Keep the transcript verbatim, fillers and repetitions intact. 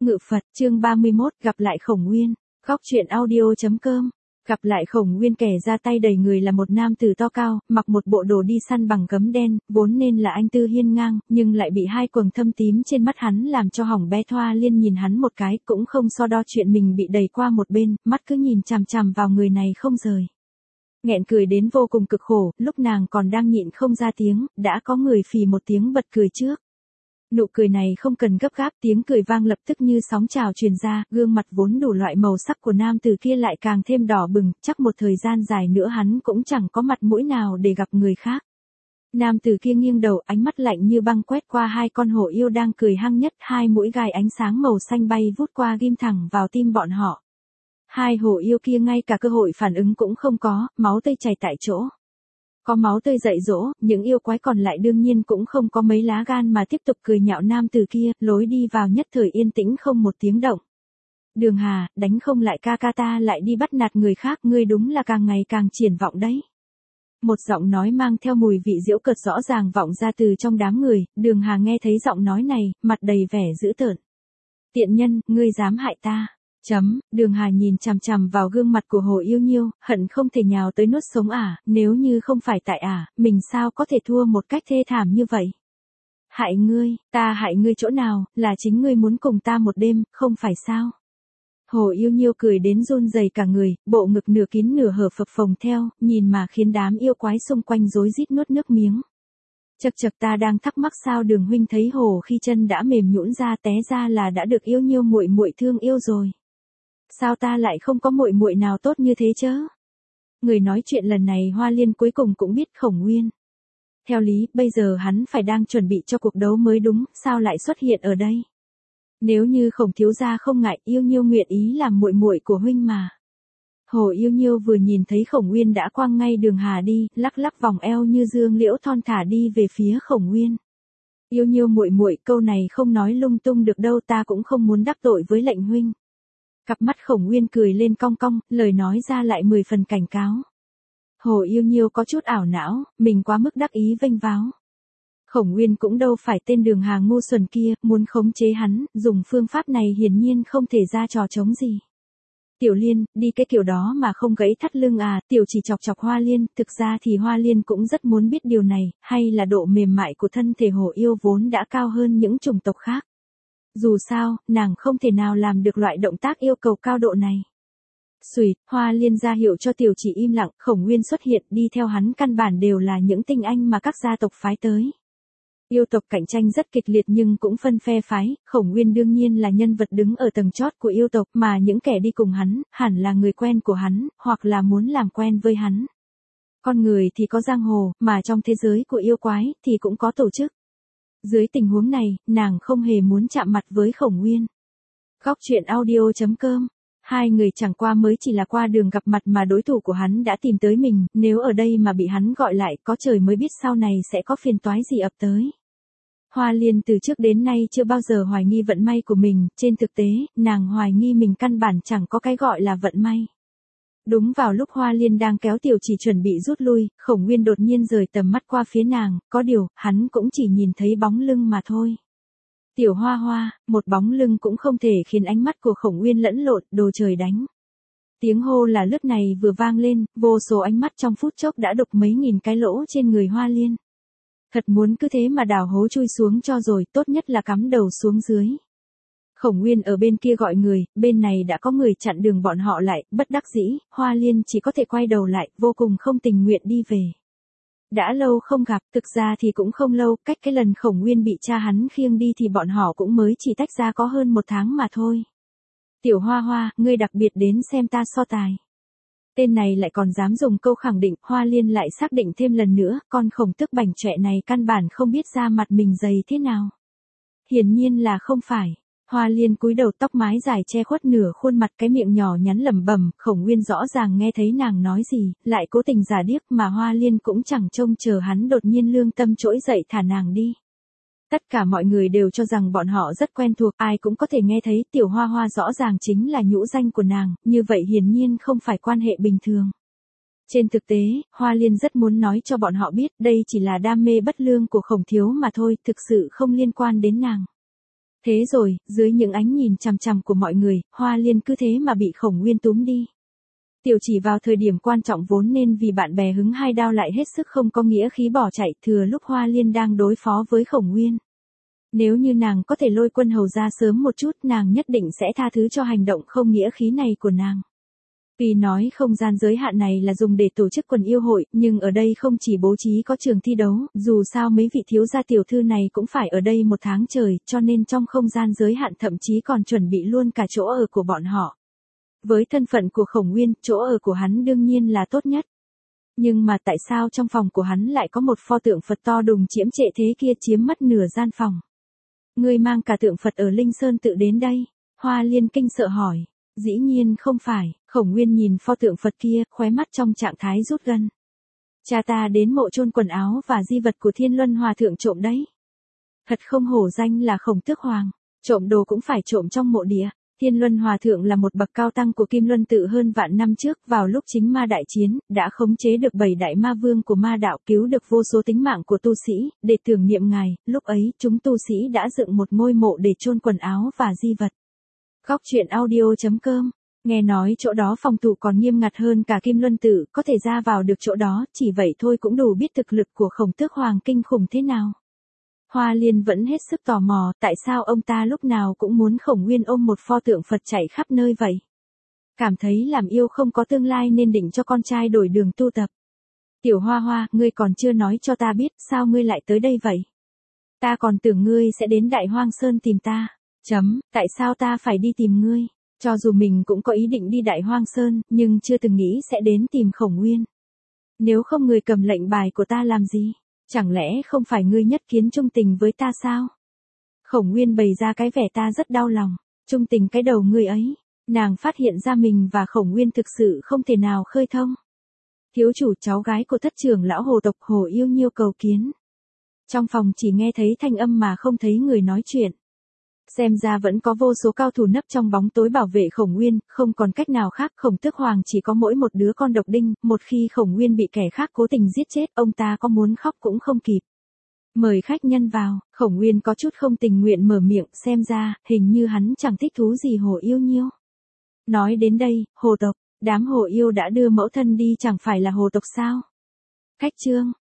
Ngự Phật, chương ba mươi mốt, gặp lại Khổng Nguyên. Góc truyện audio chấm com. Gặp lại Khổng Nguyên, kẻ ra tay đầy người là một nam tử to cao, mặc một bộ đồ đi săn bằng gấm đen, vốn nên là anh tư hiên ngang, nhưng lại bị hai quầng thâm tím trên mắt hắn làm cho hỏng bé. Thoa Liên nhìn hắn một cái, cũng không so đo chuyện mình bị đẩy qua một bên, mắt cứ nhìn chằm chằm vào người này không rời. Nghẹn cười đến vô cùng cực khổ, lúc nàng còn đang nhịn không ra tiếng, đã có người phì một tiếng bật cười trước. Nụ cười này không cần gấp gáp, tiếng cười vang lập tức như sóng trào truyền ra, gương mặt vốn đủ loại màu sắc của nam tử kia lại càng thêm đỏ bừng, chắc một thời gian dài nữa hắn cũng chẳng có mặt mũi nào để gặp người khác. Nam tử kia nghiêng đầu, ánh mắt lạnh như băng quét qua hai con hổ yêu đang cười hăng nhất, hai mũi gai ánh sáng màu xanh bay vút qua ghim thẳng vào tim bọn họ. Hai hổ yêu kia ngay cả cơ hội phản ứng cũng không có, máu tươi chảy tại chỗ. Có máu tươi dạy dỗ, những yêu quái còn lại đương nhiên cũng không có mấy lá gan mà tiếp tục cười nhạo nam tử kia, lối đi vào nhất thời yên tĩnh không một tiếng động. Đường Hà, đánh không lại ca ca ta lại đi bắt nạt người khác, ngươi đúng là càng ngày càng triển vọng đấy. Một giọng nói mang theo mùi vị giễu cợt rõ ràng vọng ra từ trong đám người, Đường Hà nghe thấy giọng nói này, mặt đầy vẻ dữ tợn. Tiện nhân, ngươi dám hại ta. Chấm, Đường Hà nhìn chằm chằm vào gương mặt của Hồ Yêu Nhiêu, hận không thể nhào tới nuốt sống ả, nếu như không phải tại ả, mình sao có thể thua một cách thê thảm như vậy. Hại ngươi, ta hại ngươi chỗ nào, là chính ngươi muốn cùng ta một đêm, không phải sao. Hồ Yêu Nhiêu cười đến run rẩy cả người, bộ ngực nửa kín nửa hở phập phồng theo, nhìn mà khiến đám yêu quái xung quanh rối rít nuốt nước miếng. Chậc chậc, ta đang thắc mắc sao Đường huynh thấy hồ khi chân đã mềm nhũn ra, té ra là đã được Yêu Nhiêu muội muội thương yêu rồi. Sao ta lại không có muội muội nào tốt như thế chớ? Người nói chuyện lần này Hoa Liên cuối cùng cũng biết Khổng Nguyên. Theo lý, bây giờ hắn phải đang chuẩn bị cho cuộc đấu mới đúng, sao lại xuất hiện ở đây? Nếu như Khổng thiếu gia không ngại, Yêu Nhiêu nguyện ý làm muội muội của huynh mà. Hồ Yêu Nhiêu vừa nhìn thấy Khổng Nguyên đã quăng ngay Đường Hà đi, lắc lắc vòng eo như dương liễu thon thả đi về phía Khổng Nguyên. Yêu Nhiêu muội muội, câu này không nói lung tung được đâu, ta cũng không muốn đắc tội với lệnh huynh. Cặp mắt Khổng Nguyên cười lên cong cong, lời nói ra lại mười phần cảnh cáo. Hồ Yêu Nhiêu có chút ảo não, mình quá mức đắc ý vênh váo. Khổng Nguyên cũng đâu phải tên Đường Hà ngu xuẩn kia, muốn khống chế hắn, dùng phương pháp này hiển nhiên không thể ra trò trống gì. Tiểu Liên, đi cái kiểu đó mà không gãy thắt lưng à, Tiểu chỉ chọc chọc Hoa Liên, thực ra thì Hoa Liên cũng rất muốn biết điều này, hay là độ mềm mại của thân thể hổ yêu vốn đã cao hơn những chủng tộc khác. Dù sao, nàng không thể nào làm được loại động tác yêu cầu cao độ này. Xùi, Hoa Liên ra hiệu cho Tiểu chỉ im lặng, Khổng Nguyên xuất hiện, đi theo hắn căn bản đều là những tinh anh mà các gia tộc phái tới. Yêu tộc cạnh tranh rất kịch liệt nhưng cũng phân phe phái, Khổng Nguyên đương nhiên là nhân vật đứng ở tầng chót của yêu tộc, mà những kẻ đi cùng hắn, hẳn là người quen của hắn, hoặc là muốn làm quen với hắn. Con người thì có giang hồ, mà trong thế giới của yêu quái thì cũng có tổ chức. Dưới tình huống này, nàng không hề muốn chạm mặt với Khổng Nguyên. Góc truyện audio chấm com. Hai người chẳng qua mới chỉ là qua đường gặp mặt mà đối thủ của hắn đã tìm tới mình, nếu ở đây mà bị hắn gọi lại, có trời mới biết sau này sẽ có phiền toái gì ập tới. Hoa Liên từ trước đến nay chưa bao giờ hoài nghi vận may của mình, trên thực tế, nàng hoài nghi mình căn bản chẳng có cái gọi là vận may. Đúng vào lúc Hoa Liên đang kéo Tiểu chỉ chuẩn bị rút lui, Khổng Nguyên đột nhiên rời tầm mắt qua phía nàng, có điều, hắn cũng chỉ nhìn thấy bóng lưng mà thôi. Tiểu Hoa Hoa, một bóng lưng cũng không thể khiến ánh mắt của Khổng Nguyên lẫn lộn, đồ trời đánh. Tiếng hô là lướt này vừa vang lên, vô số ánh mắt trong phút chốc đã đục mấy nghìn cái lỗ trên người Hoa Liên. Thật muốn cứ thế mà đào hố chui xuống cho rồi, tốt nhất là cắm đầu xuống dưới. Khổng Nguyên ở bên kia gọi người, bên này đã có người chặn đường bọn họ lại, bất đắc dĩ, Hoa Liên chỉ có thể quay đầu lại, vô cùng không tình nguyện đi về. Đã lâu không gặp, thực ra thì cũng không lâu, cách cái lần Khổng Nguyên bị cha hắn khiêng đi thì bọn họ cũng mới chỉ tách ra có hơn một tháng mà thôi. Tiểu Hoa Hoa, ngươi đặc biệt đến xem ta so tài. Tên này lại còn dám dùng câu khẳng định, Hoa Liên lại xác định thêm lần nữa, con khổng tước bảnh trọe này căn bản không biết ra mặt mình dày thế nào. Hiển nhiên là không phải. Hoa Liên cúi đầu, tóc mái dài che khuất nửa khuôn mặt, cái miệng nhỏ nhắn lẩm bẩm, Khổng Nguyên rõ ràng nghe thấy nàng nói gì, lại cố tình giả điếc mà Hoa Liên cũng chẳng trông chờ hắn đột nhiên lương tâm trỗi dậy thả nàng đi. Tất cả mọi người đều cho rằng bọn họ rất quen thuộc, ai cũng có thể nghe thấy, Tiểu Hoa Hoa rõ ràng chính là nhũ danh của nàng, như vậy hiển nhiên không phải quan hệ bình thường. Trên thực tế, Hoa Liên rất muốn nói cho bọn họ biết đây chỉ là đam mê bất lương của Khổng thiếu mà thôi, thực sự không liên quan đến nàng. Thế rồi, dưới những ánh nhìn chằm chằm của mọi người, Hoa Liên cứ thế mà bị Khổng Nguyên túm đi. Tiểu Chỉ vào thời điểm quan trọng vốn nên vì bạn bè hứng hai đao lại hết sức không có nghĩa khí bỏ chạy thừa lúc Hoa Liên đang đối phó với Khổng Nguyên. Nếu như nàng có thể lôi Quân Hầu ra sớm một chút nàng nhất định sẽ tha thứ cho hành động không nghĩa khí này của nàng. Vì nói không gian giới hạn này là dùng để tổ chức quần yêu hội, nhưng ở đây không chỉ bố trí có trường thi đấu, dù sao mấy vị thiếu gia tiểu thư này cũng phải ở đây một tháng trời, cho nên trong không gian giới hạn thậm chí còn chuẩn bị luôn cả chỗ ở của bọn họ. Với thân phận của Khổng Nguyên, chỗ ở của hắn đương nhiên là tốt nhất. Nhưng mà tại sao trong phòng của hắn lại có một pho tượng Phật to đùng chiếm trệ thế kia chiếm mất nửa gian phòng? Ngươi mang cả tượng Phật ở Linh Sơn tự đến đây? Hoa Liên kinh sợ hỏi. Dĩ nhiên không phải, Khổng Nguyên nhìn pho tượng Phật kia, khóe mắt trong trạng thái rút gân. Cha ta đến mộ chôn quần áo và di vật của Thiên Luân Hòa Thượng trộm đấy. Thật không hổ danh là Khổng Tước Hoàng, trộm đồ cũng phải trộm trong mộ địa. Thiên Luân Hòa Thượng là một bậc cao tăng của Kim Luân tự hơn vạn năm trước, vào lúc chính ma đại chiến, đã khống chế được bảy đại ma vương của ma đạo, cứu được vô số tính mạng của tu sĩ, để tưởng niệm ngài, lúc ấy, chúng tu sĩ đã dựng một ngôi mộ để chôn quần áo và di vật. Góc truyện audio chấm com. Nghe nói chỗ đó phòng thủ còn nghiêm ngặt hơn cả Kim Luân tự, có thể ra vào được chỗ đó, chỉ vậy thôi cũng đủ biết thực lực của Khổng Tước Hoàng kinh khủng thế nào. Hoa Liên vẫn hết sức tò mò, tại sao ông ta lúc nào cũng muốn Khổng Nguyên ôm một pho tượng Phật chạy khắp nơi vậy. Cảm thấy làm yêu không có tương lai nên định cho con trai đổi đường tu tập. Tiểu Hoa Hoa, ngươi còn chưa nói cho ta biết, sao ngươi lại tới đây vậy? Ta còn tưởng ngươi sẽ đến Đại Hoang Sơn tìm ta. Chấm, tại sao ta phải đi tìm ngươi? Cho dù mình cũng có ý định đi Đại Hoang Sơn, nhưng chưa từng nghĩ sẽ đến tìm Khổng Nguyên. Nếu không ngươi cầm lệnh bài của ta làm gì? Chẳng lẽ không phải ngươi nhất kiến trung tình với ta sao? Khổng Nguyên bày ra cái vẻ ta rất đau lòng. Trung tình cái đầu ngươi ấy. Nàng phát hiện ra mình và Khổng Nguyên thực sự không thể nào khơi thông. Thiếu chủ cháu gái của thất trưởng lão Hồ tộc Hồ Yêu Nhiêu cầu kiến. Trong phòng chỉ nghe thấy thanh âm mà không thấy người nói chuyện. Xem ra vẫn có vô số cao thủ nấp trong bóng tối bảo vệ Khổng Nguyên, không còn cách nào khác. Khổng Tước Hoàng chỉ có mỗi một đứa con độc đinh, một khi Khổng Nguyên bị kẻ khác cố tình giết chết, ông ta có muốn khóc cũng không kịp. Mời khách nhân vào, Khổng Nguyên có chút không tình nguyện mở miệng, xem ra, hình như hắn chẳng thích thú gì Hồ Yêu Nhiêu. Nói đến đây, Hồ tộc, đám Hồ Yêu đã đưa mẫu thân đi chẳng phải là Hồ tộc sao? Khách trương,